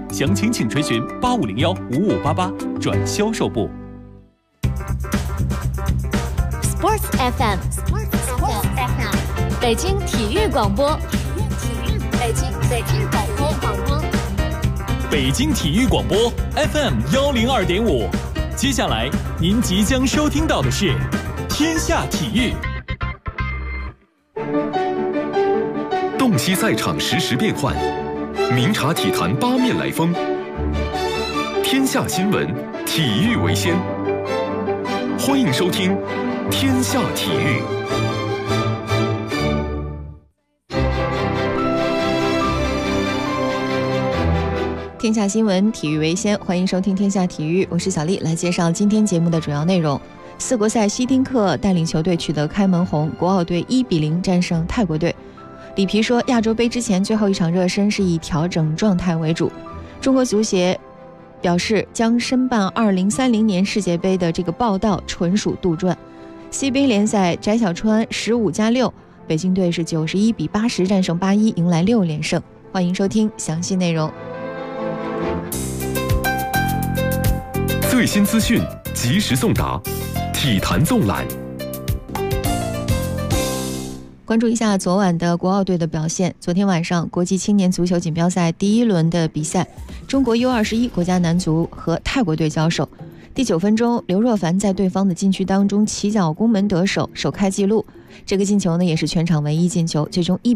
详情请垂询85015588转销售部。 Sports FM， 北京体育广播，北京广播， 北京体育广播 FM 102.5。接下来您即将收听到的是《天下体育》。 洞悉赛场实时变幻，明察体坛八面来风。天下新闻，体育为先。欢迎收听《天下体育》。 天下新闻，体育为先，欢迎收听《天下体育》，我是小丽，来介绍今天节目的主要内容。四国赛，希丁克带领球队取得开门红，国奥队1-0战胜泰国队。里皮说，亚洲杯之前最后一场热身是以调整状态为主。中国足协表示，将申办2030年世界杯的这个报道纯属杜撰。西冰联赛，翟小川15+6，北京队是91-80战胜81，迎来6连胜。欢迎收听详细内容。 最新资讯，及时送达，体坛纵览。 关注一下昨晚的国奥队的表现。昨天晚上，国际青年足球锦标赛第一轮的比赛，中国 U21 国家男足和泰国队交手。第9分钟，刘若凡在对方的禁区当中起脚攻门得手，首开纪录。这个进球呢，也是全场唯一进球，最终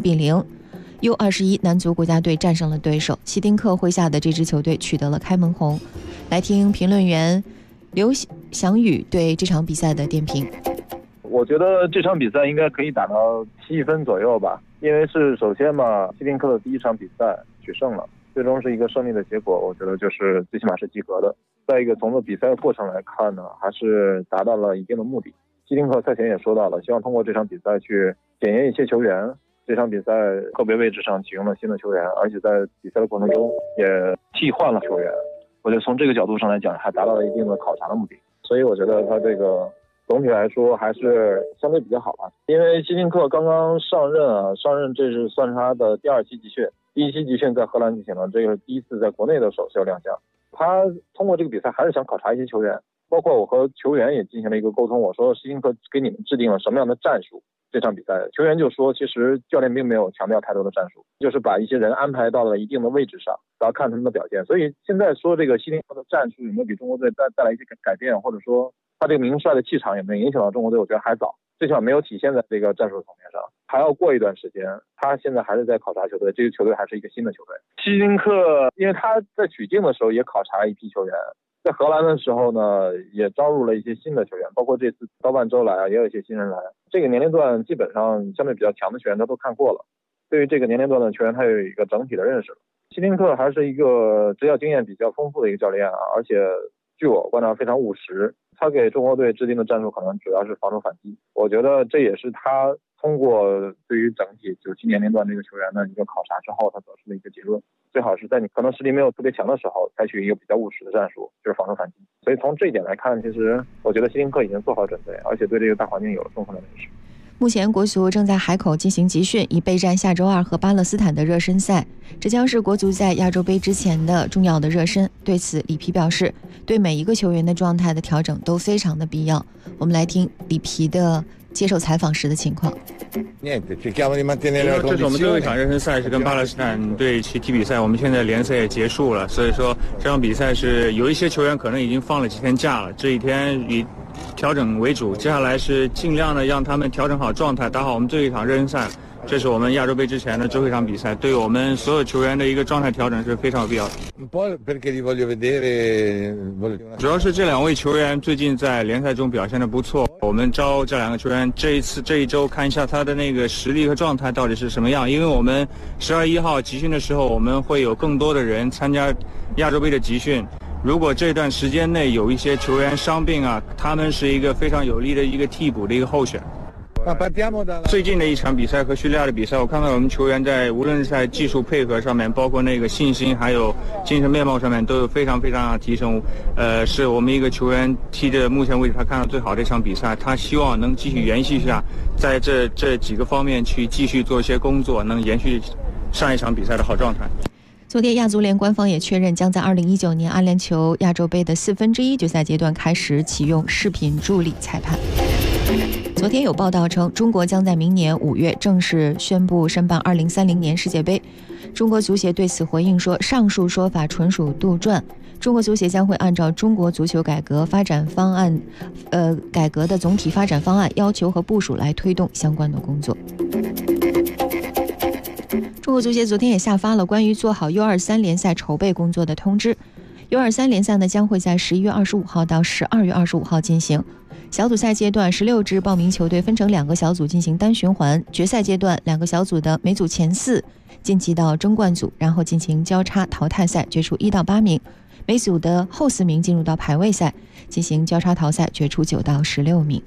1-0。U21 男足国家队战胜了对手，希丁克麾下的这支球队取得了开门红。来听评论员刘翔宇对这场比赛的点评。 我觉得这场比赛应该可以打到7分左右吧，因为是首先嘛，希丁克的第一场比赛取胜了，最终是一个胜利的结果，我觉得就是最起码是及格的。再一个，从比赛的过程来看呢，还是达到了一定的目的。希丁克赛前也说到了，希望通过这场比赛去检验一些球员。这场比赛个别位置上启用了新的球员，而且在比赛的过程中也替换了球员。我觉得从这个角度上来讲，还达到了一定的考察的目的。所以我觉得他这个总体来说还是相对比较好吧。因为希丁克刚刚上任这是算是他的第2期集训，第1期集训在荷兰进行了，这个是第一次在国内的首秀亮相。他通过这个比赛还是想考察一些球员，包括我和球员也进行了一个沟通，我说希丁克给你们制定了什么样的战术。这场比赛球员就说，其实教练并没有强调太多的战术，就是把一些人安排到了一定的位置上，然后看他们的表现。所以现在说这个希丁克的战术有没有给中国队带来一些改变，或者说他这个名帅的气场有没有影响到中国队，我觉得还早，最起码没有体现在这个战术层面上，还要过一段时间。他现在还是在考察球队，这个球队还是一个新的球队。希丁克因为他在取经的时候也考察一批球员，在荷兰的时候呢，也招入了一些新的球员，包括这次刀半周来也有一些新人来。这个年龄段基本上相对比较强的球员他都看过了，对于这个年龄段的球员他有一个整体的认识了。希丁克还是一个执教经验比较丰富的一个教练啊，而且据我观察非常务实。他给中国队制定的战术可能主要是防守反击，我觉得这也是他通过对于整体97年龄段这个球员的一个考察之后他得出的一个结论。最好是在你可能实力没有特别强的时候采取一个比较务实的战术，就是防守反击。所以从这一点来看，其实我觉得希丁克已经做好准备，而且对这个大环境有了充分的认识。 目前国足正在海口进行集训，以备战下周2和巴勒斯坦的热身赛。这将是国足在亚洲杯之前的重要的热身。对此，里皮表示，对每一个球员的状态的调整都非常的必要。我们来听里皮的接受采访时的情况。 这是我们最后一场热身赛，是跟巴勒斯坦队去踢比赛。我们现在联赛也结束了，所以说这场比赛是有一些球员可能已经放了几天假了，这一天以调整为主，接下来是尽量的让他们调整好状态，打好我们最后一场热身赛。这是我们亚洲杯之前的最后一场比赛，对我们所有球员的一个状态调整是非常有必要的。主要是这2位球员最近在联赛中表现得不错，我们招这2个球员这一周看一下他的那个实力和状态到底是什么样，因为我们12月1号集训的时候，我们会有更多的人参加亚洲杯的集训。如果这段时间内有一些球员伤病啊，他们是一个非常有力的一个替补的一个候选。最近的一场比赛和叙利亚的比赛，我看到我们球员在无论是在技术配合上面，包括那个信心还有精神面貌上面都有非常非常的提升。是我们一个球员踢的目前为止他看到最好的一场比赛，他希望能继续延续一下，在这几个方面去继续做一些工作，能延续上一场比赛的好状态。 昨天亚足联官方也确认，将在2019年阿联酋亚洲杯的1/4决赛阶段开始启用视频助理裁判。昨天有报道称，中国将在明年5月正式宣布申办2030年世界杯。中国足协对此回应说，上述说法纯属杜撰。中国足协将会按照中国足球改革发展方案，改革的总体发展方案要求和部署来推动相关的工作。中国足协昨天也下发了关于做好 U23 联赛筹备工作的通知。U23 联赛呢将会在11月25号到12月25号进行。小组赛阶段16支报名球队分成2个小组进行单循环，决赛阶段2个小组的每组前4晋级到争冠组，然后进行交叉淘汰赛，决出1到8名，每组的后4名进入到排位赛，进行交叉淘汰，决出9到16名。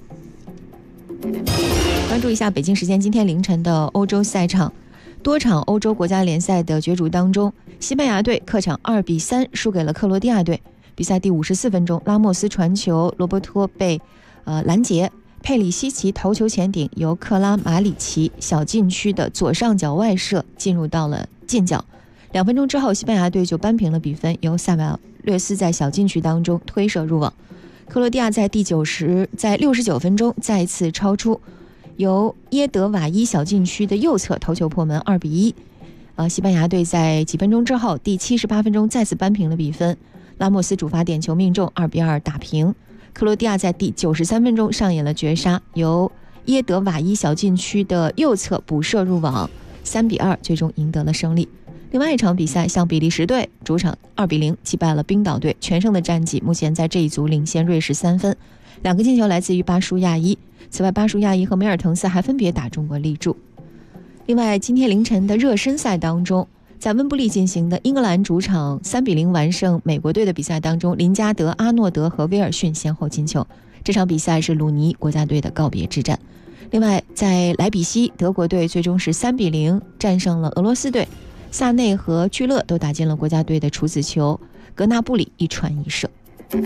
关注一下北京时间今天凌晨的欧洲赛场，多场欧洲国家联赛的角逐当中，西班牙队客场2-3输给了克罗地亚队。比赛第54分钟，拉莫斯传球，罗伯托被拦截，佩里西奇头球前顶，由克拉马里奇小禁区的左上角外射进入到了近角。2分钟之后，西班牙队就扳平了比分，由塞瓦略斯在小禁区当中推射入网。克罗地亚在69分钟再一次超出，由耶德瓦伊小禁区的右侧头球破门，2-1。西班牙队在几分钟之后，第78分钟再次扳平了比分，拉莫斯主罚点球命中，2-2打平。克罗地亚在第93分钟上演了绝杀，由耶德瓦伊小禁区的右侧补射入网，3-2最终赢得了胜利。另外一场比赛，像比利时队主场2-0击败了冰岛队，全胜的战绩目前在这一组领先瑞士3分，2个进球来自于巴舒亚伊。此外，巴舒亚伊和梅尔滕斯还分别打中国立柱。另外，今天凌晨的热身赛当中，在温布利进行的英格兰主场3-0完胜美国队的比赛当中，林加德、阿诺德和威尔逊先后进球。这场比赛是鲁尼国家队的告别之战。另外，在莱比锡，德国队最终是3-0战胜了俄罗斯队，萨内和聚勒都打进了国家队的处子球，格纳布里一传一射。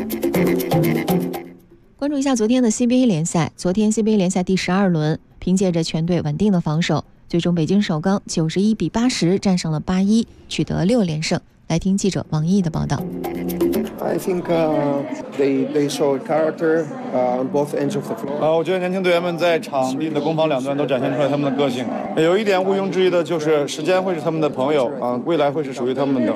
关注一下昨天的 CBA 联赛，昨天 CBA 联赛第12轮，凭借着全队稳定的防守，最终北京首钢91-80战胜了81，取得6连胜。来听记者王毅的报道。 I think they show character on both ends of the floor. 我觉得年轻队员们在场地的攻防两端都展现出来他们的个性。有一点毋庸置疑的就是时间会是他们的朋友未来会是属于他们的。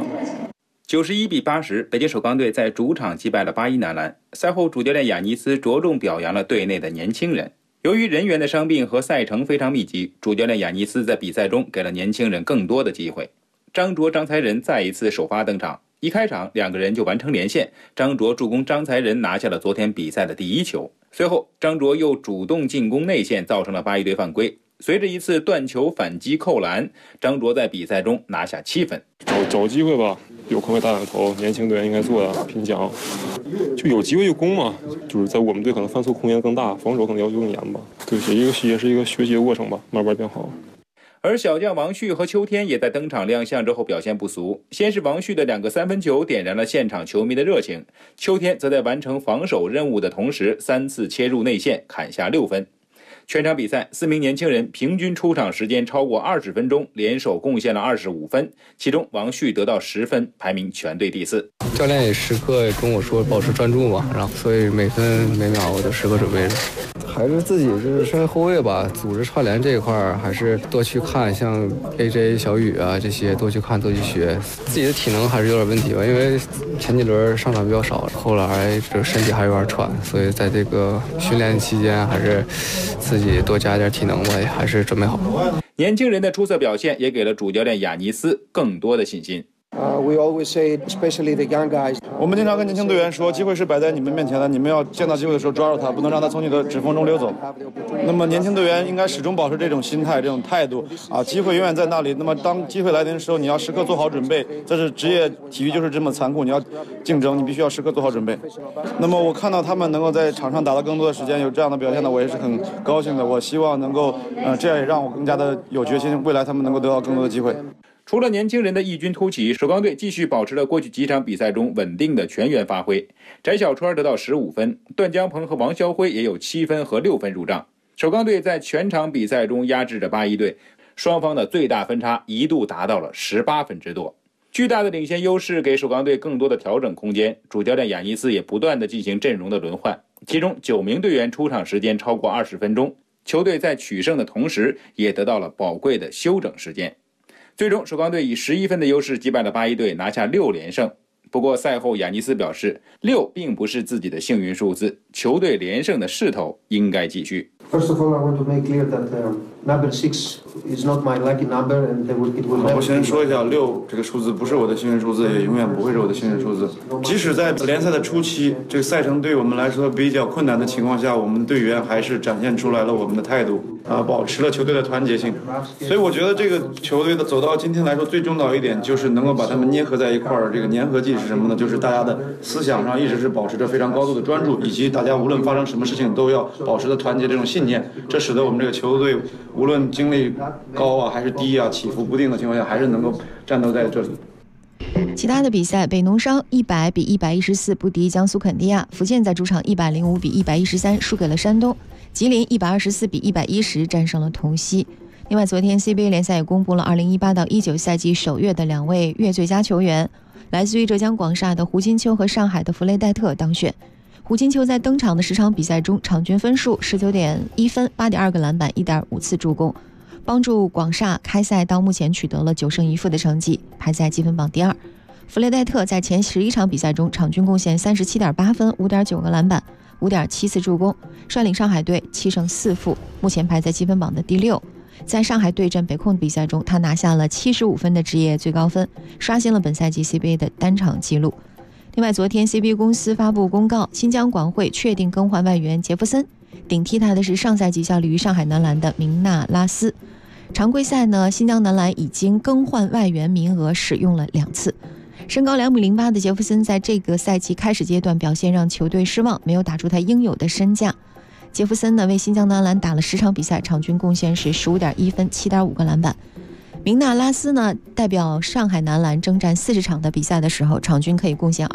91-80，北京首钢队在主场击败了81男篮。赛后，主教练亚尼斯着重表扬了队内的年轻人。由于人员的伤病和赛程非常密集，主教练亚尼斯在比赛中给了年轻人更多的机会。张卓、张才仁再一次首发登场，一开场2个人就完成连线，张卓助攻张才仁拿下了昨天比赛的第1球。随后，张卓又主动进攻内线，造成了81队犯规。随着一次断球反击扣篮，张卓在比赛中拿下7分。 找机会吧，有空位打两头，年轻队员应该做的拼抢，就有机会就攻嘛。就是在我们队可能犯错空间更大，防守可能要求更严吧。对，也是一个学习的过程吧，慢慢变好。 而小将王旭和秋天也在登场亮相之后表现不俗，先是王旭的2个3分球点燃了现场球迷的热情，秋天则在完成防守任务的同时3次切入内线砍下6分。全场比赛4名年轻人平均出场时间超过20分钟，联手贡献了25分，其中王旭得到10分，排名全队第4。 教练也时刻跟我说保持专注嘛，然后所以每分每秒我都时刻准备着。还是自己就是身为后卫吧，组织串联这一块还是多去看，像 AJ 小雨啊这些多去看多去学。自己的体能还是有点问题吧，因为前几轮上场比较少，后来这身体还有点喘，所以在这个训练期间还是自己多加点体能吧，还是准备好。 年轻人的出色表现也给了主教练亚尼斯更多的信心。 We always say, especially the young guys. 我们经常跟年轻队员说，机会是摆在你们面前的，你们要见到机会的时候抓住它，不能让它从你的指缝中溜走。那么年轻队员应该始终保持这种心态、这种态度机会永远在那里。那么当机会来临的时候，你要时刻做好准备。这是职业体育就是这么残酷，你要竞争，你必须要时刻做好准备。那么我看到他们能够在场上打到更多的时间，有这样的表现呢，我也是很高兴的。我希望能够这样也让我更加的有决心，未来他们能够得到更多的机会。 除了年轻人的异军突起，首钢队继续保持了过去几场比赛中稳定的全员发挥。翟小川得到15分，段江鹏和王霄辉也有7分和6分入账。首钢队在全场比赛中压制着81队，双方的最大分差一度达到了18分之多。 巨大的领先优势给首钢队更多的调整空间，主教练雅尼斯也不断的进行阵容的轮换，其中9名队员出场时间超过20分钟，球队在取胜的同时也得到了宝贵的休整时间。最终首钢队以11分的优势击败了巴伊队，拿下6连胜。不过赛后雅尼斯表示，6并不是自己的幸运数字，球队连胜的势头应该继续。 First of all, I want to make clear that number 6 is not my lucky number, and it will. 我先说一下，6这个数字不是我的幸运数字，也永远不会是我的幸运数字。即使在联赛的初期，这个赛程对我们来说比较困难的情况下，我们队员还是展现出来了我们的态度，保持了球队的团结性。所以我觉得这个球队的走到今天来说，最重要一点就是能够把他们捏合在一块儿。这个粘合剂是什么呢？就是大家的思想上一直是保持着非常高度的专注，以及大家无论发生什么事情都要保持着团结这种信念。这使得我们这个球队无论经历高啊还是低啊，起伏不定的情况下，还是能够战斗在这里。 其他的比赛，北农商100比114不敌江苏肯尼亚，福建在主场105比113输给了山东，吉林124比110战胜了同曦。另外，昨天 CBA 联赛也公布了2018到19赛季首月的2位月最佳球员，来自于浙江广厦的胡金秋和上海的弗雷戴特当选。胡金秋在登场的10场比赛中，场均分数19.1分、8.2个篮板、1.5次助攻，帮助广厦开赛到目前取得了9胜1负的成绩，排在积分榜第2。弗雷戴特在前11场比赛中，场均贡献37.8分、5.9个篮板、5.7次助攻，率领上海队7胜4负，目前排在积分榜的第6。在上海对阵北控比赛中，他拿下了75分的职业最高分，刷新了本赛季 CBA 的单场纪录。另外，昨天 CBA 公司发布公告，新疆广汇确定更换外援杰弗森，顶替他的是上赛季效力于上海男篮的明纳拉斯。常规赛呢，新疆男篮已经更换外援名额使用了2次。身高2.08米的杰弗森在这个赛季开始阶段表现让球队失望，没有打出他应有的身价。杰弗森呢为新疆男篮打了10场比赛，场均贡献是15.1分、7.5个篮板。明纳拉斯呢代表上海男篮征战40场的比赛的时候，场均可以贡献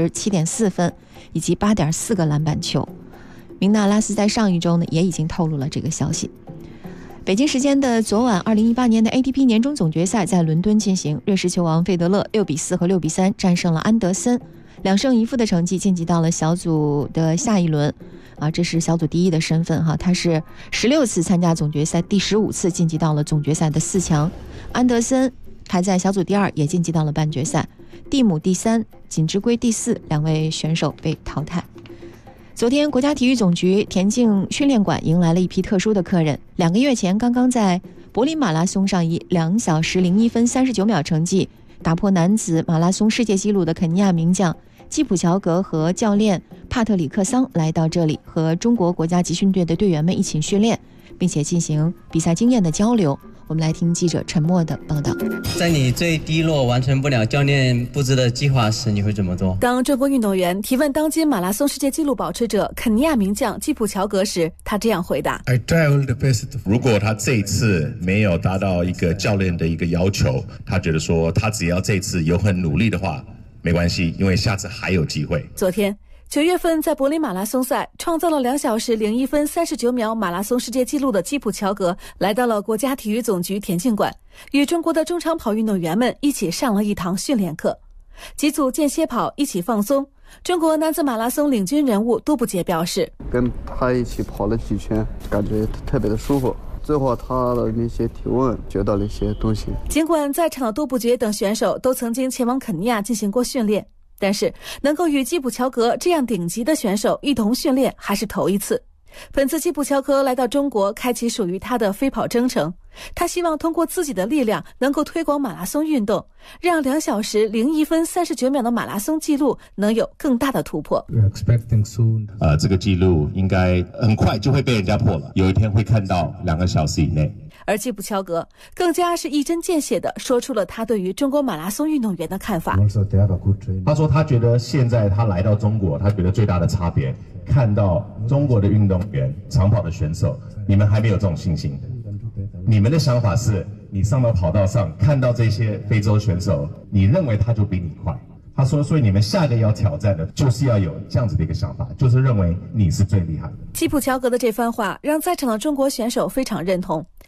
27.4分以及8.4个篮板球。明纳拉斯在上一周呢也已经透露了这个消息。北京时间的昨晚，2018年的 ATP 年终总决赛在伦敦进行，瑞士球王费德勒6比4和6比3战胜了安德森，2胜1负的成绩晋级到了小组的下一轮。这是小组第1的身份哈，他是16次参加总决赛，第15次晋级到了总决赛的4强。安德森排在小组第2，也晋级到了半决赛。蒂姆第3，锦织圭第4，两位选手被淘汰。昨天，国家体育总局田径训练馆迎来了一批特殊的客人。2个月前，刚刚在柏林马拉松上以2小时01分39秒成绩打破男子马拉松世界纪录的肯尼亚名将基普乔格和教练帕特里克桑来到这里，和中国国家集训队的队员们一起训练，并且进行比赛经验的交流。我们来听记者陈默的报道。 在你最低落、完成不了教练布置的计划时，你会怎么做？ 当中国运动员提问当今马拉松世界纪录保持者肯尼亚名将基普乔格时，他这样回答： 如果他这一次没有达到一个教练的一个要求，他觉得说他只要这一次有很努力的话，没关系，因为下次还有机会。 昨天9月份在柏林马拉松赛创造了2小时01分39秒马拉松世界纪录的基普乔格来到了国家体育总局田径馆，与中国的中长跑运动员们一起上了一堂训练课，几组间歇跑一起放松。中国男子马拉松领军人物杜布杰表示， 跟他一起跑了几圈，感觉特别的舒服。最后他的那些提问学到了一些东西。 尽管在场的杜布杰等选手都曾经前往肯尼亚进行过训练，但是能够与基普乔格这样顶级的选手一同训练还是头一次。本次基普乔格来到中国，开启属于他的飞跑征程。他希望通过自己的力量能够推广马拉松运动，让2小时01分39秒的马拉松纪录能有更大的突破。 这个纪录应该很快就会被人家破了，有一天会看到2个小时以内。 而基普乔格更加是一针见血地说出了他对于中国马拉松运动员的看法。 他说他觉得现在他来到中国，他觉得最大的差别，看到中国的运动员、长跑的选手，你们还没有这种信心。你们的想法是，你上到跑道上看到这些非洲选手，你认为他就比你快。他说，所以你们下一个要挑战的就是要有这样子的一个想法，就是认为你是最厉害的。 基普乔格的这番话让在场的中国选手非常认同。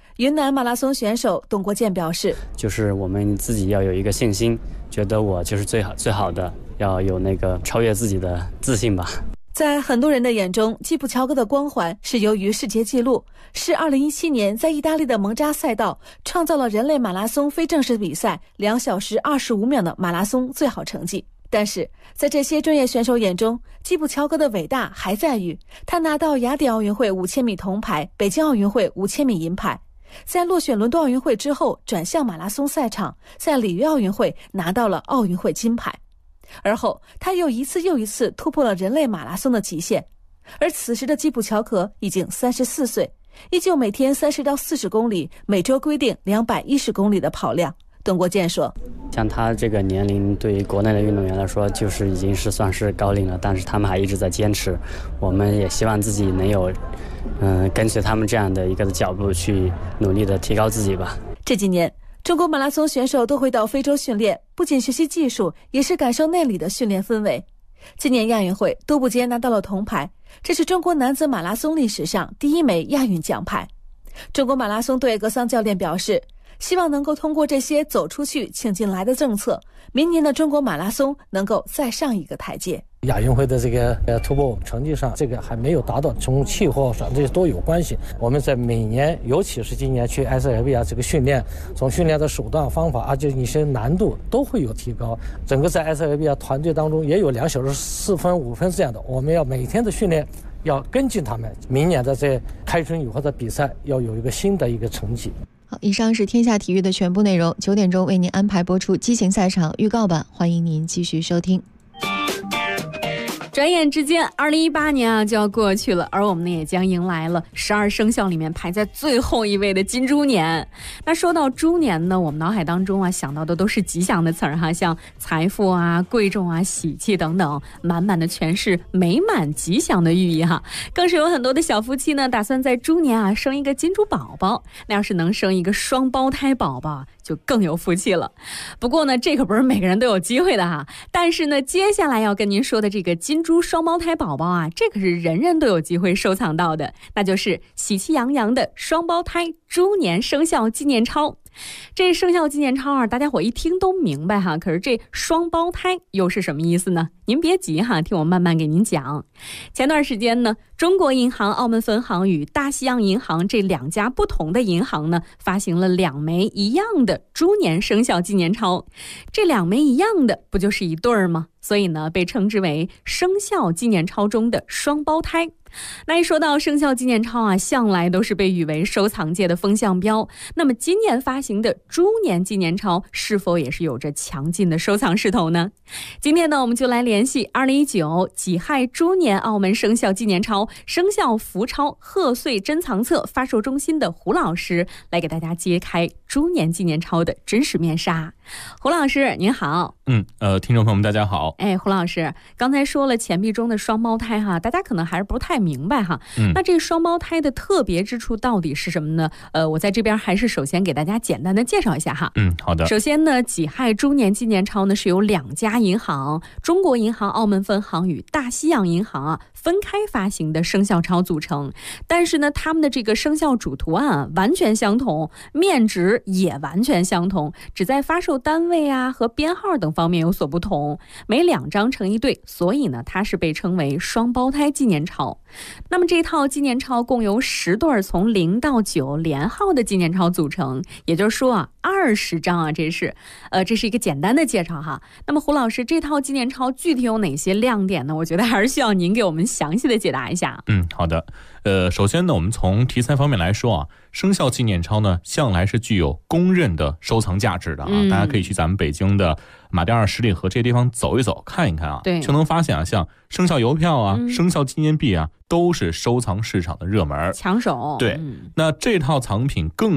云南马拉松选手董国建表示， 就是我们自己要有一个信心，觉得我就是最好的，要有那个超越自己的自信吧。 在很多人的眼中，基普乔格的光环是由于世界纪录，是2017年在意大利的蒙扎赛道创造了人类马拉松非正式比赛2小时25秒的马拉松最好成绩。但是在这些专业选手眼中，基普乔格的伟大还在于他拿到雅典奥运会5000米铜牌，北京奥运会5000米银牌，在落选伦敦奥运会之后转向马拉松赛场，在里约奥运会拿到了奥运会金牌。而后他又一次又一次突破了人类马拉松的极限，而此时的基普乔格已经34岁，依旧每天30到40公里，每周规定210公里的跑量。董国建说， 像他这个年龄对于国内的运动员来说就是已经是算是高龄了，但是他们还一直在坚持，我们也希望自己能有跟随他们这样的一个脚步去努力的提高自己吧。 这几年中国马拉松选手都会到非洲训练，不仅学习技术，也是感受那里的训练氛围。今年亚运会，杜布杰拿到了铜牌，这是中国男子马拉松历史上第1枚亚运奖牌。中国马拉松队格桑教练表示，希望能够通过这些走出去请进来的政策，明年的中国马拉松能够再上一个台阶。 亚运会的这个突破成绩上，这个还没有达到，从气候上这些都有关系。我们在每年，尤其是今年去埃塞俄比亚这个训练，从训练的手段方法，而且一些难度都会有提高。整个在埃塞俄比亚团队当中也有2小时4分5分这样的，我们要每天的训练要跟进他们，明年的在开春以后的比赛要有一个新的一个成绩。 好，以上是天下体育的全部内容，9点钟为您安排播出激情赛场预告版，欢迎您继续收听。 转眼之间2018年就要过去了，而我们呢也将迎来了12生肖里面排在最后一位的金猪年。那说到猪年呢，我们脑海当中想到的都是吉祥的词儿哈，像财富啊、贵重啊、喜气等等，满满的全是美满吉祥的寓意哈。更是有很多的小夫妻呢打算在猪年生一个金猪宝宝，那要是能生一个双胞胎宝宝就更有福气了。不过呢，这可不是每个人都有机会的哈。但是呢，接下来要跟您说的这个金猪双胞胎宝宝这可是人人都有机会收藏到的，那就是喜气洋洋的双胞胎猪年生肖纪念钞。这生肖纪念钞大家伙一听都明白哈，可是这双胞胎又是什么意思呢？您别急哈，听我慢慢给您讲。前段时间呢，中国银行澳门分行与大西洋银行这2家不同的银行呢，发行了2枚一样的猪年生肖纪念钞。这2枚一样的不就是一对儿吗？所以呢，被称之为生肖纪念钞中的双胞胎。那一说到生肖纪念钞向来都是被誉为收藏界的风向标。那么今年发行的猪年纪念钞是否也是有着强劲的收藏势头呢？今天呢，我们就来联系2019己亥猪年澳门生肖纪念钞生肖福钞贺岁珍藏册发售中心的胡老师，来给大家揭开猪年纪念钞的真实面纱。胡老师您好。 听众朋友们大家好。 胡老师刚才说了钱币中的双胞胎哈，大家可能还是不太明白哈。那这双胞胎的特别之处到底是什么呢？我在这边还是首先给大家简单的介绍一下哈。 好的。 首先呢，己亥猪年纪念钞呢是由2家银行，中国银行澳门分行与大西洋银行分开发行的生肖钞组成。但是呢，他们的这个生肖主图案完全相同，面值也完全相同，只在发售单位和编号等方面有所不同，每2张成一对，所以呢，它是被称为双胞胎纪念钞。那么这套纪念钞共由10对从0到9连号的纪念钞组成，也就是说20张这是一个简单的介绍哈。那么胡老师，这套纪念钞具体有哪些亮点呢？我觉得还是需要您给我们详细的解答一下。 好的。首先呢，我们从题材方面来说生肖纪念钞呢向来是具有公认的收藏价值的大家可以去咱们北京的马甸二十里河这些地方走一走看一看对， 就能发现像生肖邮票生肖纪念币都是收藏市场的热门抢手。 对，那这套藏品更